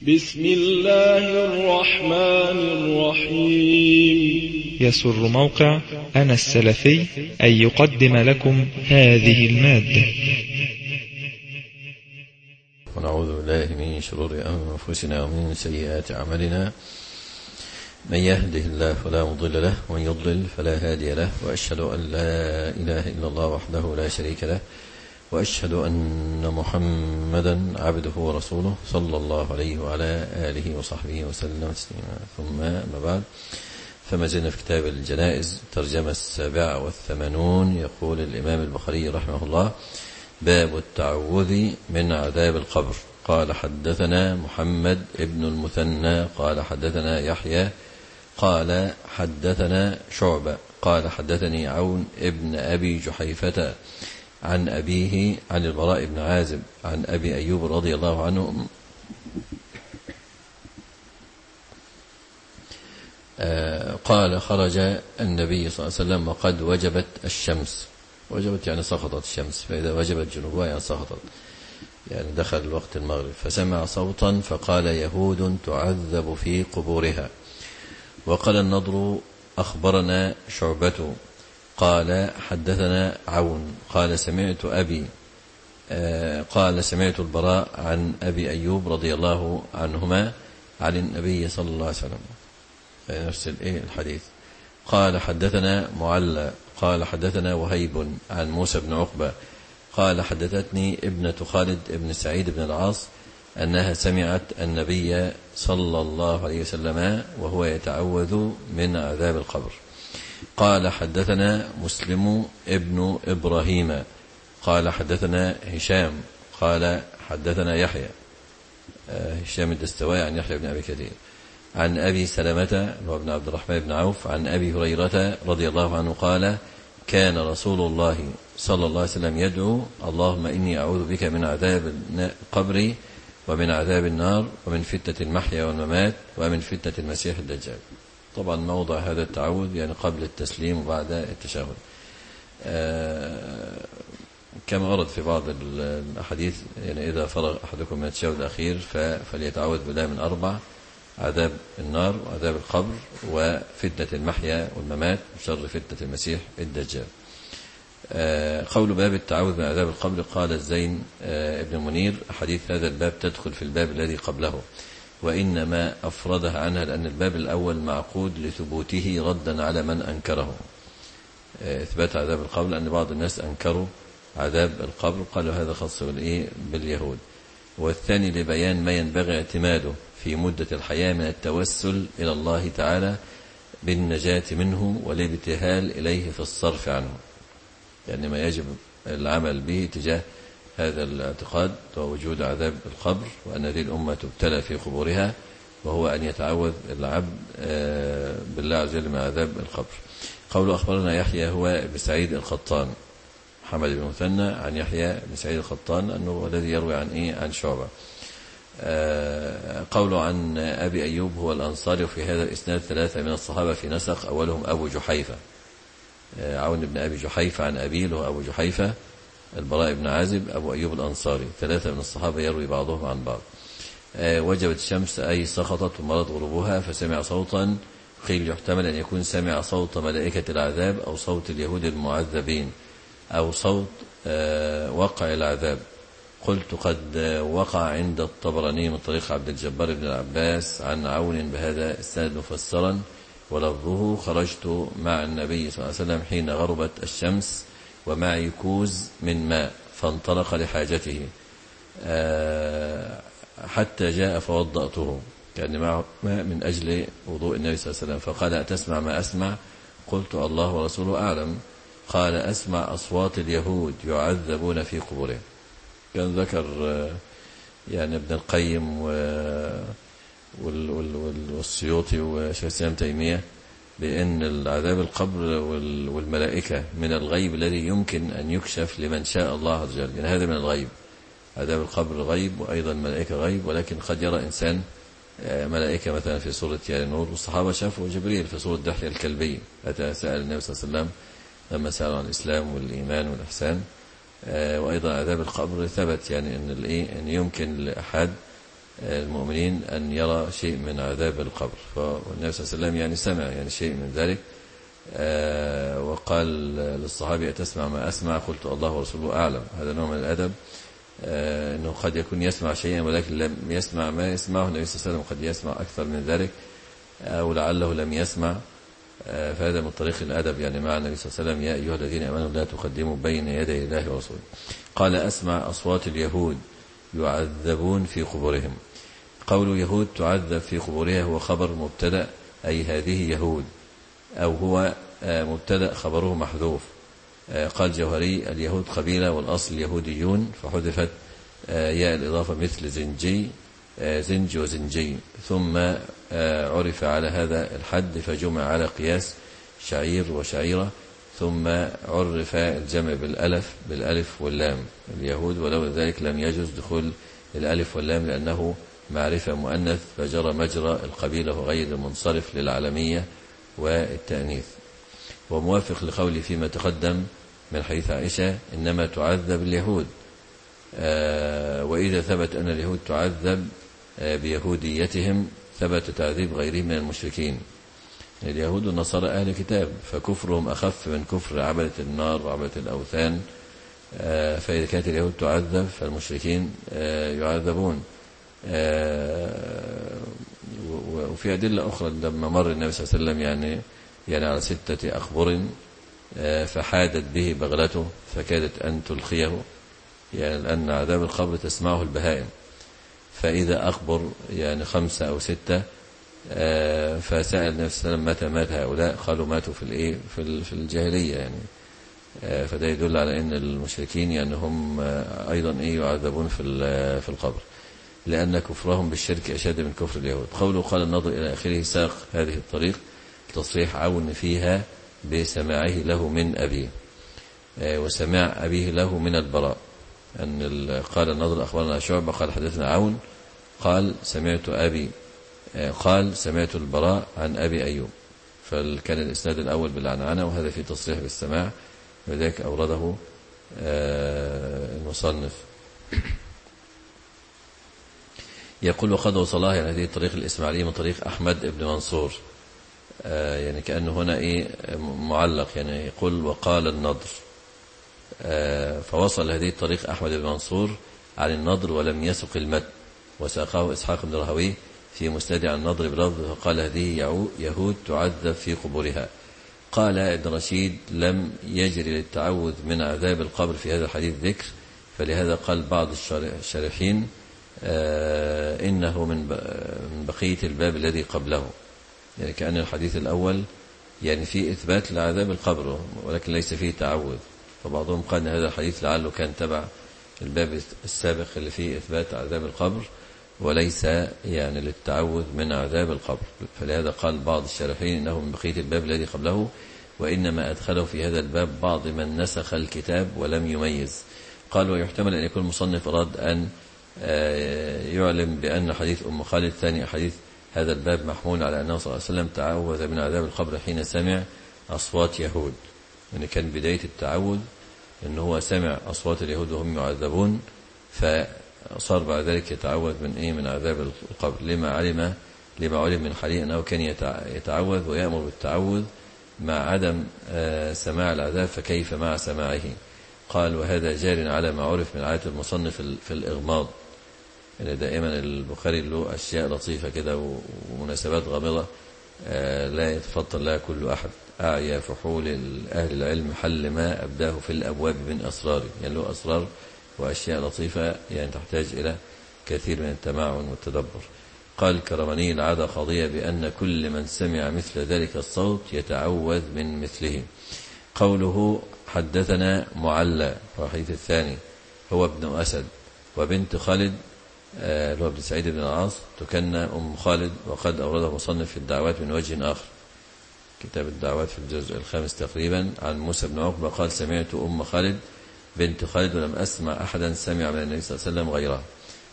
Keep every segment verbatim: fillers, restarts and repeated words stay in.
بسم الله الرحمن الرحيم. يسر موقع أنا السلفي أن يقدم لكم هذه المادة. ونعوذ بالله من شرور أنفسنا ومن سيئات أعمالنا، من يهده الله فلا مضل له ومن يضلل فلا هادي له، وأشهد أن لا إله إلا الله وحده لا شريك له، وأشهد أن محمدا عبده ورسوله صلى الله عليه وعلى آله وصحبه وسلم تسليما. ثم ما بعد، فما زلنا في كتاب الجنائز ترجمة السابعة والثمانون. يقول الإمام البخاري رحمه الله: باب التعوذ من عذاب القبر. قال حدثنا محمد ابن المثنى قال حدثنا يحيى قال حدثنا شعبة قال حدثني عون ابن أبي جحيفة عن أبيه عن البراء بن عازب عن أبي أيوب رضي الله عنه قال: خرج النبي صلى الله عليه وسلم وقد وجبت الشمس. وجبت يعني سقطت الشمس، فإذا وجبت جنوبها يعني سقطت، يعني دخل الوقت المغرب. فسمع صوتا فقال: يهود تعذب في قبورها. وقال النضر: أخبرنا شعبة قال حدثنا عون قال سمعت أبي قال سمعت البراء عن أبي أيوب رضي الله عنهما عن النبي صلى الله عليه وسلم، نفس الحديث. قال حدثنا معلى قال حدثنا وهيب عن موسى بن عقبة قال حدثتني ابنة خالد بن سعيد بن العاص أنها سمعت النبي صلى الله عليه وسلم وهو يتعوذ من عذاب القبر. قال حدثنا مسلم ابن إبراهيم قال حدثنا هشام قال حدثنا يحيى هشام الدستوائي عن يحيى بن أبي كثير عن أبي سلمة وابن عبد الرحمن بن عوف عن أبي هريرة رضي الله عنه قال: كان رسول الله صلى الله عليه وسلم يدعو: اللهم إني أعوذ بك من عذاب القبر ومن عذاب النار ومن فتنة المحيا والممات ومن فتنة المسيح الدجال. طبعا موضع هذا التعوذ يعني قبل التسليم وبعد التشهد، آه كما ورد في بعض الأحاديث، يعني إذا فرغ أحدكم من التشهد الأخير فليتعوذ بالله من أربع: عذاب النار وعذاب القبر وفتنة المحيا والممات وشر فتنة المسيح الدجال. آه قول باب التعوذ من عذاب القبر. قال الزين آه ابن منير: حديث هذا الباب تدخل في الباب الذي قبله، وإنما أفردها عنها لأن الباب الأول معقود لثبوته ردا على من أنكره. آه إثبات عذاب القبر، لأن بعض الناس أنكروا عذاب القبر قالوا هذا خاص باليهود. والثاني لبيان ما ينبغي اعتماده في مدة الحياة من التوسل إلى الله تعالى بالنجاة منه والابتهال إليه في الصرف عنه، يعني ما يجب العمل به تجاه هذا الاعتقاد ووجود عذاب القبر، وأن هذه الأمة تبتلى في قبورها، وهو أن يتعوذ العبد بالله عز وجل من عذاب القبر. قوله أخبرنا يحيى هو ابن سعيد القطان، محمد بن مثنى عن يحيى بن سعيد القطان أنه الذي يروي عن إيه عن شعبة. قوله عن أبي أيوب هو الأنصاري، وفي هذا الإسناد ثلاثة من الصحابة في نسق، أولهم أبو جحيفة عون بن أبي جحيفة عن أبيه له أبو جحيفة البراء بن عازب أبو أيوب الأنصاري. ثلاثة من الصحابة يروي بعضهم عن بعض. وجبت الشمس أي سقطت ومرض غروبها، فسمع صوتا، قيل يحتمل أن يكون سمع صوت ملائكة العذاب أو صوت اليهود المعذبين أو صوت وقع العذاب. قلت قد وقع عند الطبراني من طريق عبد الجبار بن العباس عن عون بهذا السند مفسرا، ولفظه: خرجت مع النبي صلى الله عليه وسلم حين غربت الشمس ومعي كوز من ماء فانطلق لحاجته حتى جاء فوضأته، كان معه ماء من أجل وضوء النبي صلى الله عليه وسلم، فقال: أتسمع ما أسمع؟ قلت: الله ورسوله أعلم. قال: أسمع أصوات اليهود يعذبون في قبورهم. كان ذكر يعني ابن القيم والسيوطي وشيخ الإسلام تيمية بأن العذاب القبر والملائكة من الغيب الذي يمكن أن يكشف لمن شاء الله عز وجل، يعني هذا من الغيب. عذاب القبر غيب وأيضا الملائكة غيب، ولكن قد يرى إنسان ملائكة مثلا في سورة يا نور، والصحابة شافوا جبريل في سورة دحية الكلبي. أتى سأل النبي صلى الله عليه وسلم لما سأل عن الإسلام والإيمان والإحسان. وأيضا عذاب القبر ثبت، يعني أن الإيه أن يمكن لأحد المؤمنين أن يرى شيء من عذاب القبر. فالنبي صلى الله عليه وسلم يعني سمع يعني شيء من ذلك، وقال للصحابي أتسمع ما أسمع؟ قلت الله ورسوله أعلم. هذا نوع من الأدب، أنه قد يكون يسمع شيئا ولكن لم يسمع ما يسمعه النبي صلى الله عليه وسلم، قد يسمع أكثر من ذلك أو لعله لم يسمع. فهذا من طريق الأدب يعني مع النبي صلى الله عليه وسلم: يا أيها الذين آمنوا لا تقدموا بين يدي الله ورسوله. قال: أسمع أصوات اليهود يعذبون في قبورهم. قول يهود تعذب في قبورها هو خبر مبتدأ، أي هذه يهود، أو هو مبتدأ خبره محذوف. قال جوهري: اليهود قبيلة والأصل يهوديون، فحذفت ياء الإضافة مثل زنجي زنج وزنجي، ثم عرف على هذا الحد فجمع على قياس شعير وشعيرة، ثم عرف الجمع بالألف بالألف واللام اليهود، ولو ذلك لم يجوز دخول الألف واللام لأنه معرفة مؤنث فجرى مجرى القبيلة غير المنصرف للعالمية والتأنيث. وموافق لقولي فيما تقدم من حديث عائشة: إنما تعذب اليهود. آه وإذا ثبت أن اليهود تعذب آه بيهوديتهم ثبت تعذيب غيرهم من المشركين. اليهود والنصارى أهل كتاب، فكفرهم أخف من كفر عبدة النار وعبدة الأوثان. آه فإذا كانت اليهود تعذب فالمشركين آه يعذبون. آه وفي أدلة أخرى لما مر النبي صلى الله عليه وسلم يعني يعني على ستة أخبر آه فحادت به بغلته فكادت أن تلقيه، يعني لأن عذاب القبر تسمعه البهائم، فإذا أخبر يعني خمسة أو ستة آه فسأل النبي صلى الله عليه وسلم متى مات هؤلاء؟ قالوا ماتوا في الإيه في الجاهلية يعني. آه فده يدل على أن المشركين يعني هم آه أيضا إيه يعذبون في في القبر، لأن كفرهم بالشرك أشد من كفر اليهود. قوله قال النضر إلى آخره ساق هذه الطريق تصريح عون فيها بسماعه له من أبيه، آه وسماع أبيه له من البراء. أن قال النضر أخبرنا شعبة قال حدثنا عون قال سمعت أبي آه قال سمعت البراء عن أبي أيوب، فكان الإسناد الأول بالعنعنة، وهذا في تصريح بالسماع، وذلك أورده آه المصنف. يقول: وقد وصلها يعني هذه الطريق الإسماعيلية من طريق أحمد بن منصور، آه يعني كأنه هنا إيه معلق، يعني يقول وقال النضر، آه فوصل هذه الطريق أحمد بن منصور عن النضر ولم يسق المد، وساقه إسحاق بن راهويه في مسند عن النضر بلفظ فقال: هذه يهود تعذب في قبورها. قال ابن رشيد: لم يجري للتعوذ من عذاب القبر في هذا الحديث ذكر، فلهذا قال بعض الشارحين آه إنه من بقية الباب الذي قبله، يعني كأن الحديث الأول يعني فيه إثبات لعذاب القبر ولكن ليس فيه تعوذ، فبعضهم قال هذا الحديث لعله كان تبع الباب السابق اللي فيه إثبات عذاب القبر وليس يعني للتعوذ من عذاب القبر، فلهذا قال بعض الشارحين إنه من بقية الباب الذي قبله، وإنما أدخله في هذا الباب بعض من نسخ الكتاب ولم يميز. قال: ويحتمل أن يكون المصنف أراد أن يعلم بأن حديث أم خالد ثاني حديث هذا الباب محمول على أنه صلى الله عليه وسلم تعوذ من عذاب القبر حين سمع أصوات يهود، يعني كان بداية التعوذ أنه هو سمع أصوات اليهود وهم يعذبون، فصار بعد ذلك يتعوذ من إيه من عذاب القبر، لما علم لما علم من حديث أنه كان يتعوذ ويأمر بالتعوذ مع عدم سماع العذاب، فكيف مع سماعه؟ قال: وهذا جار على ما عرف من عادة المصنف في الإغماض، يعني دائما البخاري له أشياء لطيفة كده ومناسبات غامضة لا يتفضل لها كل أحد. أعيا فحول أهل العلم حل ما أبداه في الأبواب من أسرار، يعني له أسرار وأشياء لطيفة يعني تحتاج إلى كثير من التمعن والتدبر. قال الكرماني: العادة قضية بأن كل من سمع مثل ذلك الصوت يتعوذ من مثله. قوله حدثنا معلى الحديث الثاني هو ابن أسد وبنت خالد اللي هو ابن سعيد بن العاص تكنى أم خالد، وقد أورده مصنف في الدعوات من وجه آخر، كتاب الدعوات في الجزء الخامس تقريبا، عن موسى بن عقبة قال: سمعت أم خالد بنت خالد ولم أسمع أحدا سمع من النبي صلى الله عليه وسلم غيرها.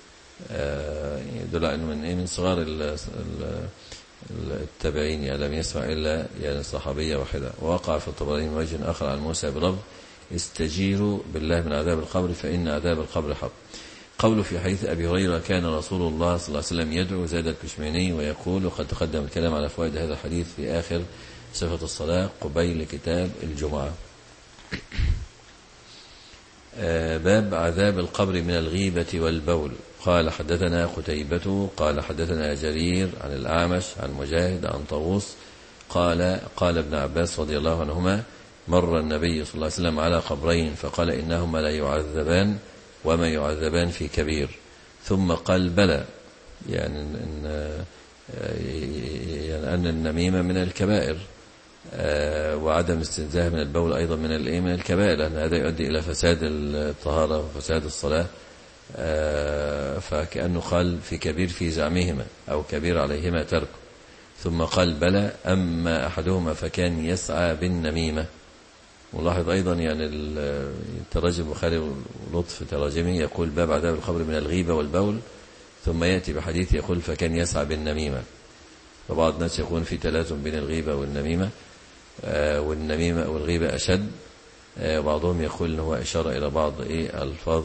يدل على أنه من إيه من صغار التابعين، يعني لم يسمع إلا يعني صحابية واحدة. ووقع في الطبراني من وجه آخر عن موسى بلفظ: استجيروا بالله من عذاب القبر فإن عذاب القبر حق. قول في حديث أبي هريرة كان رسول الله صلى الله عليه وسلم يدعو، زاد الكشميني ويقول، وقد تقدم الكلام على فوائد هذا الحديث في آخر صفة الصلاة قبيل كتاب الجمعة. باب عذاب القبر من الغيبة والبول. قال حدثنا قتيبة قال حدثنا جرير عن الأعمش عن مجاهد عن طاووس قال قال ابن عباس رضي الله عنهما مر النبي صلى الله عليه وسلم على قبرين فقال إنهما لا يعذبان وما يعذبان في كبير، ثم قال بلى، يعني أن, يعني أن النميمة من الكبائر، وعدم الاستنزاه من البول أيضا من الإيه من الكبائر، لأن هذا يؤدي إلى فساد الطهارة وفساد الصلاة، فكأنه قال في كبير في زعمهما أو كبير عليهما تركه. ثم قال بلى أما أحدهما فكان يسعى بالنميمة. ولاحظ أيضا يعني التراجم البخاري ولطف تراجمه يقول باب عذاب القبر من الغيبة والبول، ثم يأتي بحديث يقول فكان يسعى بالنميمة. فبعض الناس يكون في تلازم بين الغيبة والنميمة، والنميمة والغيبة أشد. بعضهم يقول أنه إشارة إلى بعض إيه ألفاظ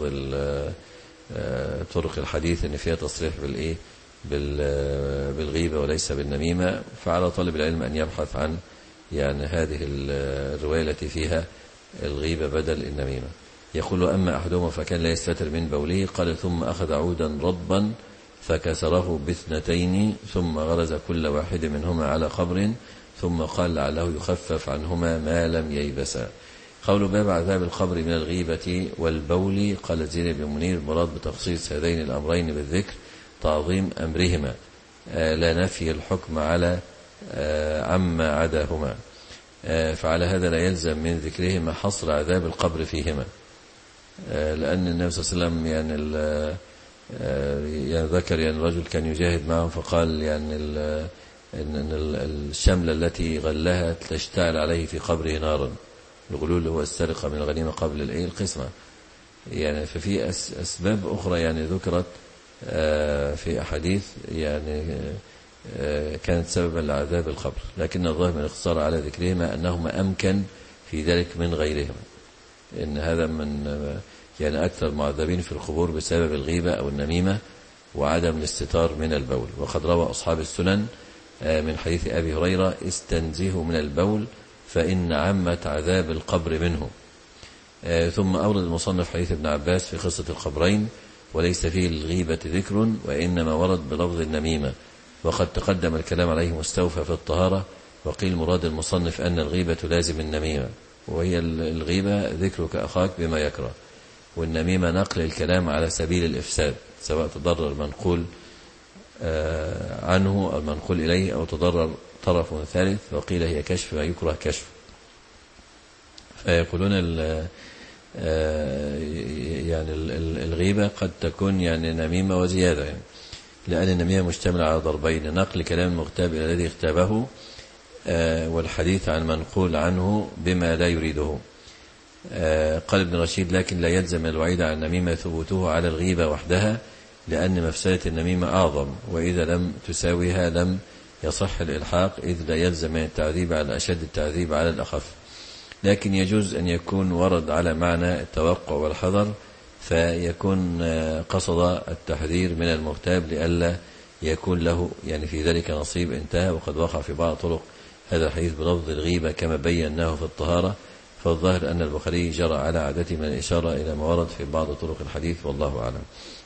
طرق الحديث أن فيها تصريح بالإيه بالغيبة وليس بالنميمة. فعلى طالب العلم أن يبحث عن يعني هذه الرواية التي فيها الغيبة بدل النميمة. يقول أما أحدهما فكان لا يستتر من بوله، قال ثم أخذ عودا رطبا فكسره باثنتين ثم غرز كل واحد منهما على قبر ثم قال لعله يخفف عنهما ما لم ييبسا. قول باب عذاب القبر من الغيبة والبول. قال زيد بن منير مراد بتخصيص هذين الأمرين بالذكر تعظيم أمرهما لا نفي الحكم على عما عداهما، فعلى هذا لا يلزم من ذكرهما حصر عذاب القبر فيهما، لأن النبي صلى الله عليه وسلم يعني يعني ذكر يعني رجل كان يجاهد معهم فقال يعني ان الشملة التي غلها تشتعل عليه في قبره نارا. الغلول هو السرقة من الغنيمة قبل الايه القسمة. يعني ففي أسباب أخرى يعني ذكرت في أحاديث يعني كانت سببا لعذاب القبر، لكن الظاهر من الاختصار على ذكرهما أنهما أمكن في ذلك من غيرهما، إن هذا من يعني أكثر المعذبين في القبور بسبب الغيبة أو النميمة وعدم الاستتار من البول. وقد روى أصحاب السنن من حديث أبي هريرة استنزهوا من البول فإن عامة عذاب القبر منه. ثم أورد المصنف حديث ابن عباس في قصة القبرين وليس فيه الغيبة ذكر وإنما ورد بلفظ النميمة، وقد تقدم الكلام عليه مستوفى في الطهارة. وقيل مراد المصنف أن الغيبة لازم النميمة، وهي الغيبة ذكرك أخاك بما يكره، والنميمة نقل الكلام على سبيل الإفساد سواء تضرر المنقول عنه أو المنقول إليه أو تضرر طرف ثالث. وقيل هي كشف ما يكره كشف. فيقولون يعني الغيبة قد تكون يعني نميمة وزيادة، يعني لأن النميمة مشتملة على ضربين: نقل كلام المغتاب إلى الذي اغتابه، والحديث عن منقول عنه بما لا يريده. قال ابن رشيد: لكن لا يلزم الوعيد عن النميمة ثبوته على الغيبة وحدها، لأن مفسدة النميمة أعظم، وإذا لم تساويها لم يصح الإلحاق، إذ لا يلزم التعذيب على أشد التعذيب على الأخف. لكن يجوز أن يكون ورد على معنى التوقع والحذر، فيكون قصد التحذير من المغتاب لئلا يكون له يعني في ذلك نصيب انتهى. وقد وقع في بعض طرق هذا الحديث بلفظ الغيبة كما بيناه في الطهارة، فالظاهر أن البخاري جرى على عادته من الإشارة إلى ما ورد في بعض طرق الحديث، والله أعلم.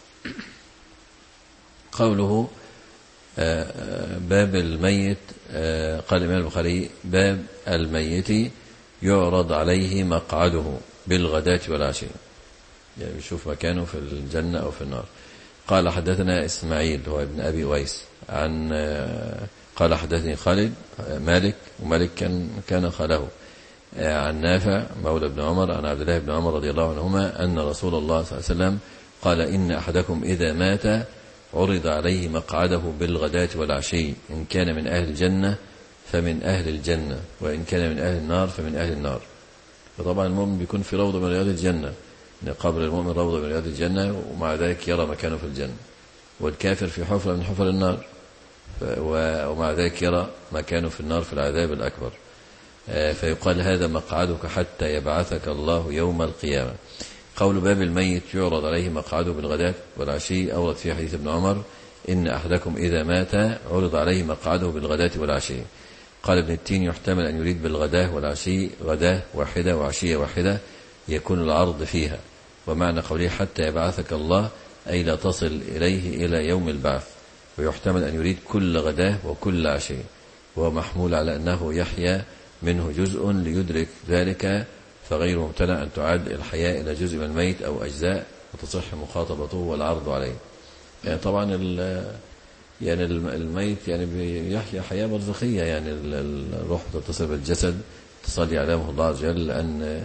قوله باب الميت، قال الإمام البخاري: باب الميت يعرض عليه مقعده بالغداة والعشي، يعني يشوف مكانه في الجنة أو في النار. قال حدثنا إسماعيل هو ابن أبي ويس عن قال حدثني خالد مالك، ومالك كان كان خاله، عن نافع مولى ابن عمر عن عبد الله بن عمر رضي الله عنهما أن رسول الله صلى الله عليه وسلم قال: إن أحدكم إذا مات عرض عليه مقعده بالغداة والعشي، إن كان من أهل الجنة فمن أهل الجنة، وإن كان من أهل النار فمن أهل النار. فطبعا المؤمن بيكون في روضة من رياض الجنة، إن قبر المؤمن روضة من رياض الجنة، ومع ذلك يرى مكانه في الجنة. والكافر في حفرة من حفر النار، ومع ذلك يرى مكانه في النار في العذاب الأكبر. فيقال: هذا مقعدك حتى يبعثك الله يوم القيامة. قول باب الميت يعرض عليه مقعده بالغداة والعشي أورد في حديث ابن عمر إن أحدكم إذا مات عرض عليه مقعده بالغداة والعشي. قال ابن التين يحتمل أن يريد بالغداة والعشي غداة واحدة وعشية واحدة يكون العرض فيها، ومعنى قوله حتى يبعثك الله أي لا تصل إليه إلى يوم البعث، ويحتمل أن يريد كل غداة وكل عشي، وهو محمول على أنه يحيى منه جزء ليدرك ذلك، فغير ممتنع أن تعاد الحياة إلى جزء من الميت أو أجزاء وتصح مخاطبته والعرض عليه. يعني طبعا يعني الميت يعني بيحيا حياة برزخية، يعني الروح تتصل بالجسد تصلي علامه الله عز وجل أن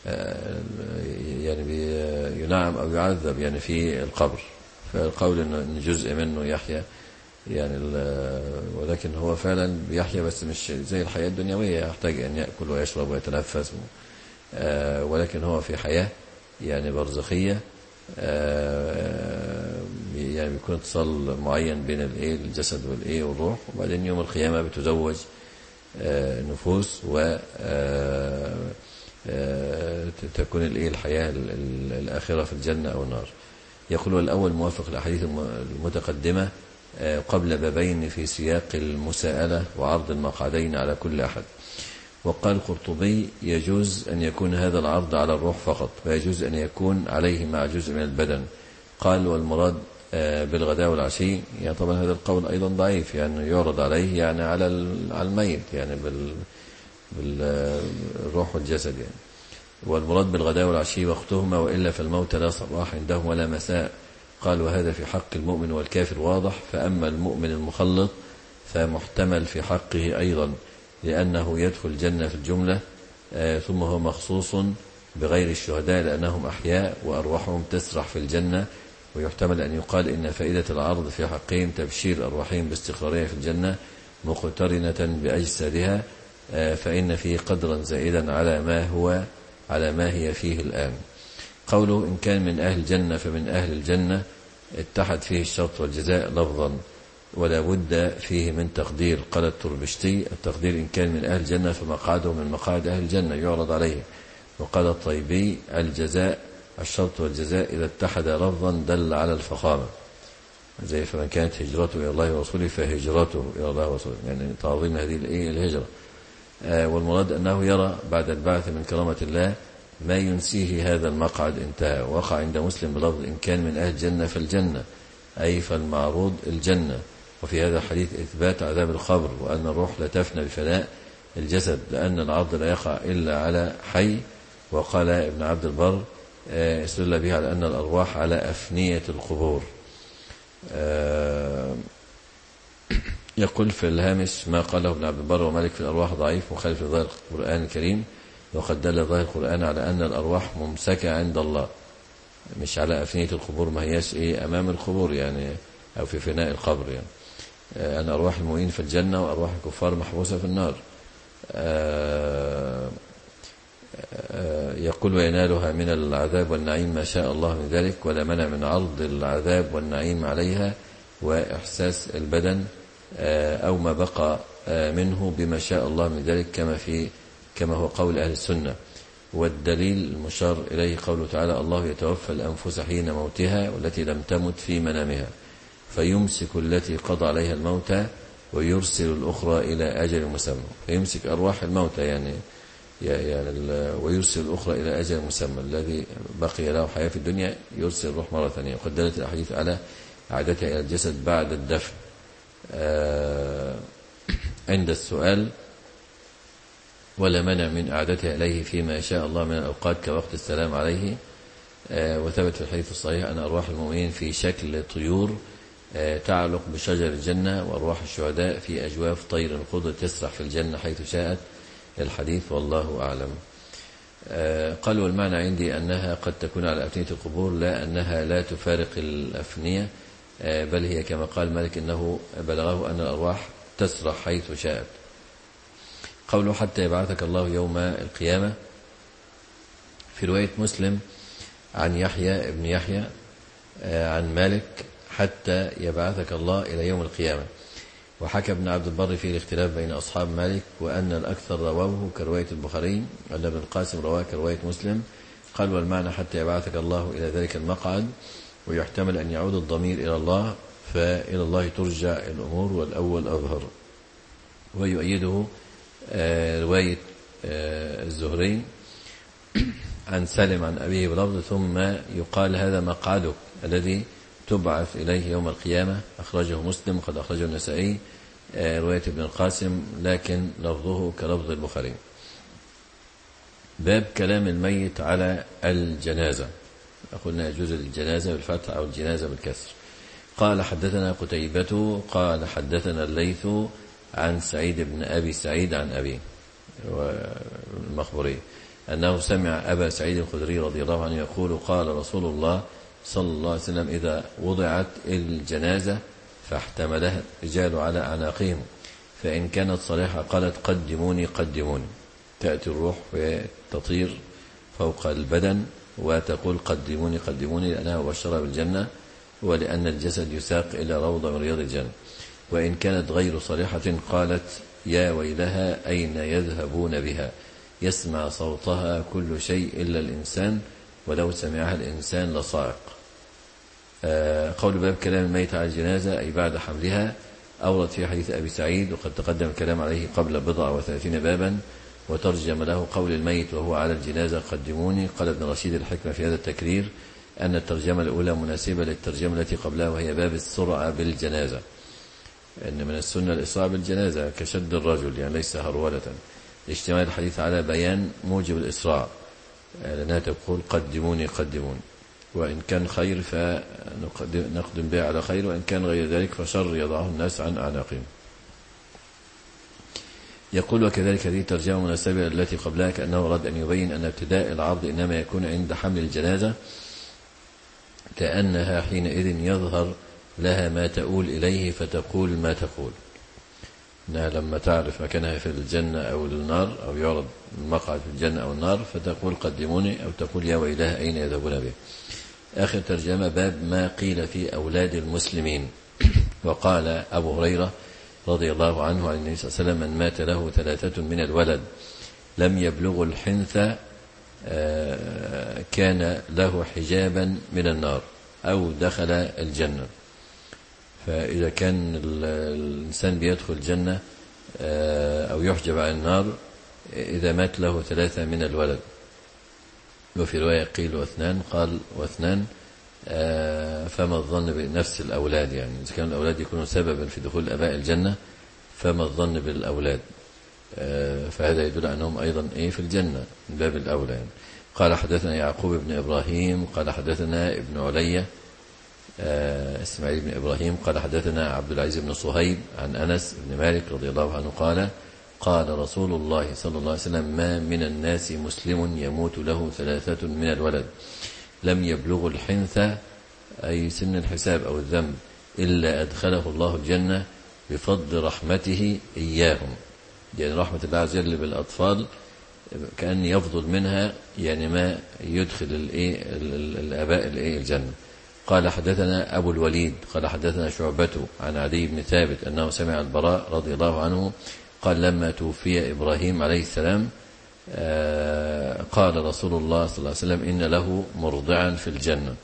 يعني ينعم أو يعذب يعني في القبر، فالقول أن جزء منه يحيا يعني، ولكن هو فعلا بيحيا بس مش زي الحياة الدنيوية يحتاج أن يأكل ويشرب ويتنفس، ولكن هو في حياة يعني برزخية، يعني بيكون اتصال معين بين الايه الجسد والايه والروح، وبعدين يوم القيامة بتزوج نفوس و تكون الايه الحياة الآخرة في الجنة أو النار. يقول الأول موافق الأحاديث المتقدمة قبل بابين في سياق المساءلة وعرض المقعدين على كل أحد. وقال القرطبي يجوز أن يكون هذا العرض على الروح فقط، ويجوز أن يكون عليه مع جزء من البدن. قال والمراد بالغداء والعشي، يعني طبعا هذا القول أيضا ضعيف، يعني يعرض عليه يعني على الميت يعني بالروح والجسد يعني. والمراد بالغداء والعشي وقتهما، وإلا فالموت لا صباح عندهم ولا مساء. قال وهذا في حق المؤمن والكافر واضح، فأما المؤمن المخلط فمحتمل في حقه أيضا، لأنه يدخل الجنة في الجملة، ثم هو مخصوص بغير الشهداء لأنهم أحياء وأرواحهم تسرح في الجنة. ويحتمل أن يقال إن فائدة العرض في حقهم تبشير أرواحهم باستقرارها في الجنة مقترنة بأجسادها، فإن فيه قدرا زائدا على ما هو على ما هي فيه الآن. قوله إن كان من أهل الجنة فمن أهل الجنة اتحد فيه الشرط والجزاء لفظا، ولا بد فيه من تقدير. قال التربشتي التقدير إن كان من أهل الجنة فمقعده من مقاعد أهل الجنة يعرض عليه. وقال الطيبي الجزاء الشرط والجزاء إذا اتحد لفظا دل على الفخامة، زي فمن كانت هجرته إلى الله ورسوله فهجرته إلى الله ورسوله، يعني تعظيم هذه الهجرة. آه والمراد أنه يرى بعد البعث من كرامة الله ما ينسيه هذا المقعد. انتهى. وقع عند مسلم بلفظ إن كان من أهل الجنة فالجنة، أي فالمعروض الجنة. وفي هذا الحديث إثبات عذاب القبر، وأن الروح لا تفنى بفناء الجسد، لأن العرض لا يقع إلا على حي. وقال ابن عبد البر استدل به على أن الأرواح على أفنية القبور. يقول في الهامش ما قاله ابن عبد البر ومالك في الأرواح ضعيف مخالف لظاهر القرآن الكريم، وقد دل ظاهر القرآن على أن الأرواح ممسكة عند الله، مش على أفنية القبور، ما هياش إيه أمام القبور يعني أو في فناء القبر يعني. أن أرواح المؤمنين في الجنة وأرواح الكفار محبوسة في النار. يقول وينالها من العذاب والنعيم ما شاء الله من ذلك، ولا منع من عرض العذاب والنعيم عليها وإحساس البدن أو ما بقى منه بما شاء الله من ذلك، كما في كما هو قول أهل السنة. والدليل المشار إليه قوله تعالى الله يتوفى الأنفس حين موتها والتي لم تمت في منامها، فيمسك التي قضى عليها الموت ويرسل الأخرى إلى أجل مسمى. فيمسك أرواح الموتى يعني يعني ويرسل الأخرى إلى أجل مسمى، الذي بقي له حياة في الدنيا يرسل الروح مرة ثانية. وقد دلت الأحاديث على عادتها إلى الجسد بعد الدفن. عند السؤال ولا منع من إعادتها إليه فيما شاء الله من الأوقات كوقت السلام عليه. وثبت في الحديث الصحيح أن أرواح المؤمنين في شكل طيور تعلق بشجر الجنة، وأرواح الشهداء في أجواف طير خضر تسرح في الجنة حيث شاءت. الحديث والله أعلم. قال والمعنى عندي أنها قد تكون على أفنية القبور، لا أنها لا تفارق الأفنية، بل هي كما قال مالك إنه بلغه أن الأرواح تسرح حيث شاءت. قوله حتى يبعثك الله يوم القيامة، في رواية مسلم عن يحيى ابن يحيى عن مالك حتى يبعثك الله إلى يوم القيامة. وحكى ابن عبد البر في الاختلاف بين أصحاب مالك، وأن الأكثر رواه كرواية البخاري، أن ابن القاسم رواه كرواية مسلم، قال والمعنى حتى يبعثك الله إلى ذلك المقعد، ويحتمل أن يعود الضمير إلى الله، فإلى الله ترجع الأمور والأول أظهر. ويؤيده رواية الزهري عن سالم عن أبيه بلفظ ثم يقال هذا مقعدك الذي تبعث إليه يوم القيامة، أخرجه مسلم قد أخرجه النسائي رواية ابن القاسم لكن لفظه كلفظ البخاري. باب كلام الميت على الجنازة. قلنا يجوز الجنازة بالفتح أو الجنازة بالكسر. قال حدثنا قتيبة قال حدثنا الليث عن سعيد بن أبي سعيد عن أبي المخبري أنه سمع أبا سعيد الخدري رضي الله عنه يقول قال رسول الله صلى الله عليه وسلم إذا وضعت الجنازة فاحتملها الرجال على أعناقهم فإن كانت صالحة قالت قدموني قدموني، تأتي الروح وتطير فوق البدن وتقول قدموني قدموني لأنها مبشرة بالجنة ولأن الجسد يساق إلى روضة من رياض الجنة. وإن كانت غير صالحة قالت يا ويلها أين يذهبون بها، يسمع صوتها كل شيء إلا الإنسان ولو سمعها الإنسان لصائق. قول باب كلام الميت على الجنازة أي بعد حملها أورد في حديث أبي سعيد وقد تقدم الكلام عليه قبل بضع وثلاثين بابا، وترجم له قول الميت وهو على الجنازة قدموني. قال ابن رشيد الحكمة في هذا التكرير أن الترجمة الأولى مناسبة للترجمة التي قبلها وهي باب السرعة بالجنازة، أن من السنة الإسراع بالجنازة كشد الرجل يعني ليس هرولة، اشتمال الحديث على بيان موجب الإسراع لأنها تقول قدموني قدموني، وإن كان خير فنقدم به على خير، وإن كان غير ذلك فشر يضعه الناس عن أعناقهم. يقول وكذلك هذه ترجمة مناسبة التي قبلها كأنه أراد أن يبين أن ابتداء العرض إنما يكون عند حمل الجنازة، كأنها حينئذ يظهر لها ما تؤول إليه فتقول ما تقول، إنها لما تعرف مكانها في الجنة أو النار أو يعرض المقعد في الجنة أو النار فتقول قدموني أو تقول يا ويلها أين يذهبون به. آخر ترجمة باب ما قيل في أولاد المسلمين. وقال أبو هريرة رضي الله عنه عن النبي صلى الله عليه وسلم من مات له ثلاثة من الولد لم يبلغوا الحنث كان له حجابا من النار أو دخل الجنة. فإذا كان الإنسان بيدخل الجنة أو يحجب عن النار إذا مات له ثلاثة من الولد، وفي رواية قيل واثنان قال واثنان، فما الظن بنفس الأولاد، يعني إذا كان الأولاد يكونوا سببا في دخول أباء الجنة فما الظن بالأولاد، فهذا يدل أنهم أيضا إيه في الجنة من باب الأولى يعني. قال حدثنا يعقوب بن إبراهيم قال حدثنا ابن علية إسماعيل بن إبراهيم قال حدثنا عبد العزيز بن صهيب عن أنس بن مالك رضي الله عنه قال قال رسول الله صلى الله عليه وسلم ما من الناس مسلم يموت له ثلاثة من الولد لم يبلغ الحنث أي سن الحساب أو الذنب إلا أدخله الله الجنة بفضل رحمته إياهم، يعني رحمة الله عز وجل بالأطفال كأن يفضل منها يعني ما يدخل الإيه الآباء الإيه الجنة. قال حدثنا أبو الوليد قال حدثنا شعبة عن علي بن ثابت أنه سمع البراء رضي الله عنه قال لما توفي إبراهيم عليه السلام قال رسول الله صلى الله عليه وسلم إن له مرضعا في الجنة.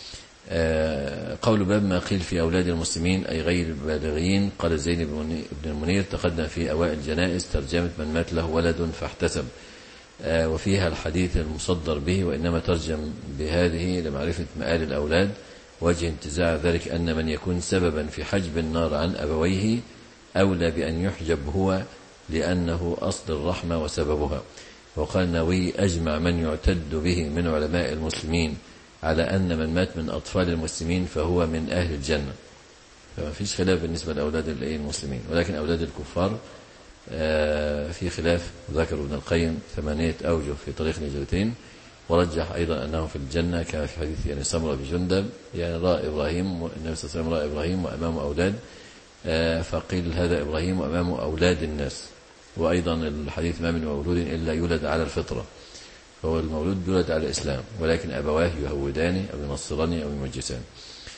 قول باب ما قيل في أولاد المسلمين أي غير البالغين. قال زين بن المنير تقدم في أوائل الجنائز ترجمة من مات له ولد فاحتسب، وفيها الحديث المصدر به وإنما ترجم بهذه لمعرفة مآل الأولاد. وجه انتزاع ذلك أن من يكون سببا في حجب النار عن أبويه أولى بأن يحجب هو لأنه أصل الرحمة وسببها. وقال النووي أجمع من يعتد به من علماء المسلمين على أن من مات من أطفال المسلمين فهو من أهل الجنة، فما فيش خلاف بالنسبة لأولاد المسلمين، ولكن أولاد الكفار في خلاف. ذكر ابن القيم ثمانية أوجه في طريق الهجرتين، ورجح أيضا أنه في الجنة كما في حديث يعني سمرة بجندب يعني رأى إبراهيم النبي صلى الله عليه وسلم رأى إبراهيم وأمامه أولاد فقيل هذا إبراهيم وأمامه أولاد الناس. وأيضا الحديث ما من مولود إلا يولد على الفطرة، فهو المولود يولد على الإسلام ولكن أبواه يهوداني أو ينصراني أو يمجسان.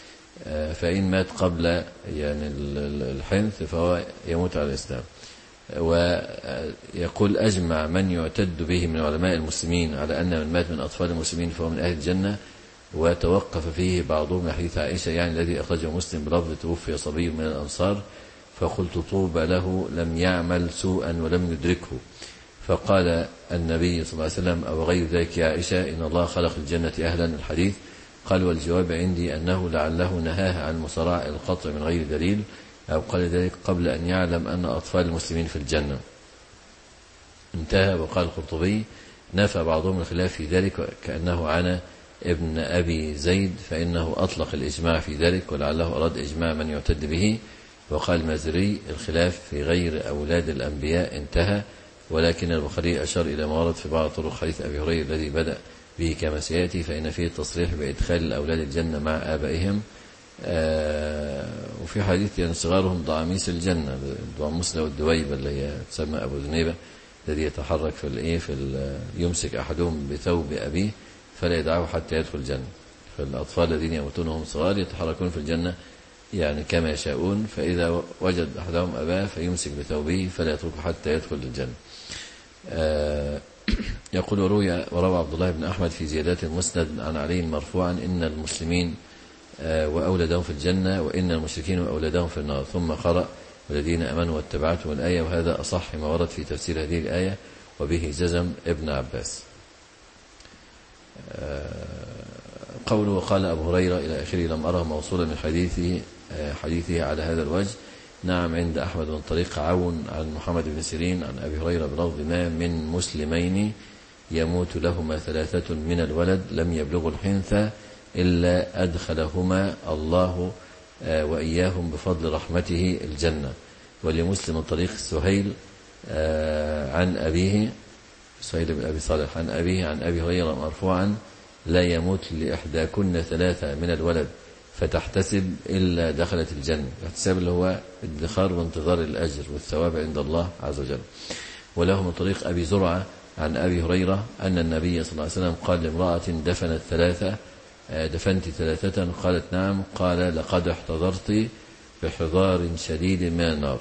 فإن مات قبل يعني الحنث فهو يموت على الإسلام. ويقول أجمع من يعتد به من علماء المسلمين على أن من مات من أطفال المسلمين فهو من أهل الجنة، وتوقف فيه بعضهم حديث عائشة يعني الذي أخرجه مسلم بلفظ توفي صبي من الأنصار فقلت طوبى له لم يعمل سوءا ولم يدركه، فقال النبي صلى الله عليه وسلم أو غير ذلك يا عائشة إن الله خلق الجنة أهلا الحديث. قال والجواب عندي أنه لعله نهاها عن مصارعة القطع من غير دليل، أو قال ذلك قبل أن يعلم أن أطفال المسلمين في الجنة. انتهى. وقال القرطبي نفى بعضهم الخلاف في ذلك كأنه عن ابن أبي زيد فإنه أطلق الإجماع في ذلك ولعله أراد إجماع من يعتد به. وقال المازري الخلاف في غير أولاد الأنبياء انتهى، ولكن البخاري أشار إلى ما ورد في بعض طرق حديث أبي هريرة الذي بدأ به كما سيأتي، فإن فيه التصريح بإدخال الأولاد الجنة مع آبائهم. آه وفي حديث يعني صغارهم ضعاميس الجنة، ضعاموس له الدويبة اللي هي تسمى أبو ذنيبة الذي يتحرك في الإيه في يمسك أحدهم بثوب أبيه فلا يدعه حتى يدخل الجنة. فالأطفال الذين يموتون وهم صغار يتحركون في الجنة يعني كما يشاءون، فإذا وجد أحدهم أباه فيمسك بثوبه فلا يتركه حتى يدخل الجنة. آه يقول وروي وروى عبد الله بن أحمد في زيادات المسند عن علي مرفوعا إن المسلمين وأولادهم في الجنة وإن المشركين وأولادهم في النار، ثم قرأ والذين أمنوا واتبعتهم الآية، وهذا أصح ما ورد في تفسير هذه الآية وبه جزم ابن عباس. قوله وقال أبو هريرة إلى آخره لم أره موصولا من حديثه حديثه على هذا الوجه. نعم عند أحمد من طريق عون عن محمد بن سيرين عن أبي هريرة بلفظ ما من مسلمين يموت لهما ثلاثة من الولد لم يبلغوا الحنثى إلا أدخلهما الله وإياهم بفضل رحمته الجنة. ولمسلم طريق سهيل عن أبيه سهيل بن أبي صالح عن أبيه عن أبي هريرة مرفوعا لا يموت لإحداكن ثلاثة من الولد فتحتسب إلا دخلت الجنة. الاحتساب اللي هو ادخار وانتظار الأجر والثواب عند الله عز وجل. وله من طريق أبي زرعة عن أبي هريرة أن النبي صلى الله عليه وسلم قال لامرأة دفنت ثلاثة دفنت ثلاثة قالت نعم قال لقد احتضرت بحضار شديد من النار.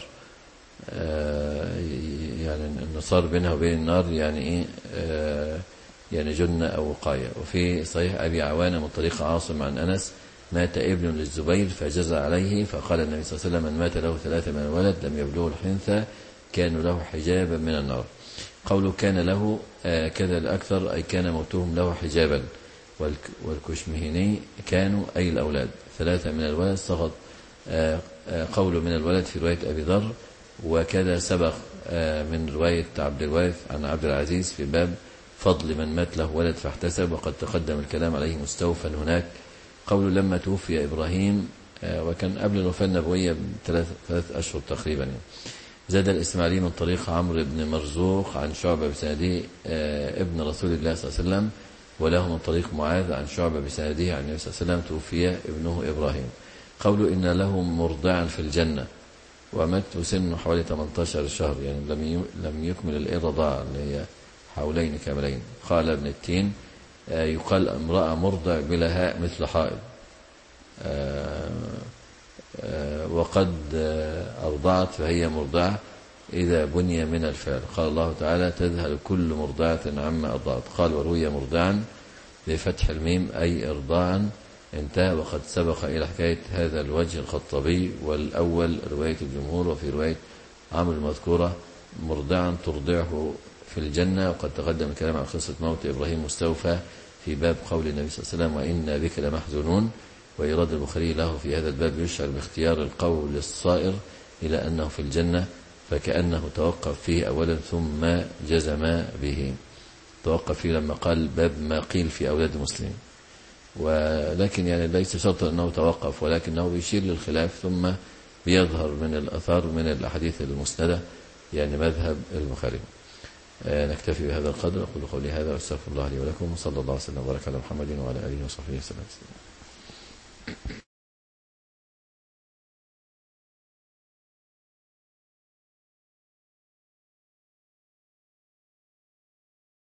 يعني النصار بينها وبين النار يعني إيه يعني جنة أو وقاية. وفي صحيح أبي عوانة من طريق عاصم عن أنس مات ابن للزبير فجزى عليه فقال النبي صلى الله عليه وسلم من مات له ثلاثة من الولد لم يبلغوا الحنثى كانوا له حجابا من النار. قوله كان له كذا الأكثر أي كان موتهم له حجابا. والكشمهني كانوا أي الأولاد ثلاثة من الولد سقط قوله من الولد في رواية أبي ذر، وكذا سبق من رواية عبد الوارث عن عبد العزيز في باب فضل من مات له ولد فاحتسب، وقد تقدم الكلام عليه مستوفا هناك. قوله لما توفي إبراهيم وكان قبل الوفاة النبوية بثلاث ثلاث أشهر تقريبا. زاد الإسماعيلي من طريق عمرو بن مرزوق عن شعبة بسنده ابن رسول الله صلى الله عليه وسلم، وله من طريق معاذ عن شعبة بسنده عن النبي صلى الله عليه وسلم توفي ابنه إبراهيم. قوله إن له مرضعا في الجنة ومات سنه حوالي ثمانية عشر شهر يعني لم لم يكمل الرضاعة اللي هي حولين كاملين. قال ابن التين يقال امرأة مرضع بلا هاء مثل حائض وقد أرضعت فهي مرضعة إذا بني من الفعل. قال الله تعالى تذهل كل مرضعة عما أرضعت. قال وروي مرضعا بفتح الميم أي إرضاعا. انتهى. وقد سبق إلى حكاية هذا الوجه الخطابي، والأول رواية الجمهور، وفي رواية عمرو المذكورة مرضعا ترضعه في الجنة. وقد تقدم الكلام عن قصة موت إبراهيم مستوفى في باب قول النبي صلى الله عليه وسلم وإنا بك لمحزونون. وإيراد البخاري له في هذا الباب يشعر باختيار القول الصائر إلى أنه في الجنة، فكأنه توقف فيه أولا ثم جزم به. توقف فيه لما قال باب ما قيل في أولاد المسلمين، ولكن يعني ليس شرط أنه توقف، ولكنه بيشير للخلاف ثم بيظهر من الأثار من الأحاديث المسندة يعني مذهب البخاري. نكتفي بهذا القدر. أقول قولي هذا واستغفر الله لي ولكم، وصلى الله وسلم وبارك على محمد وعلى آله وصحبه وسلم.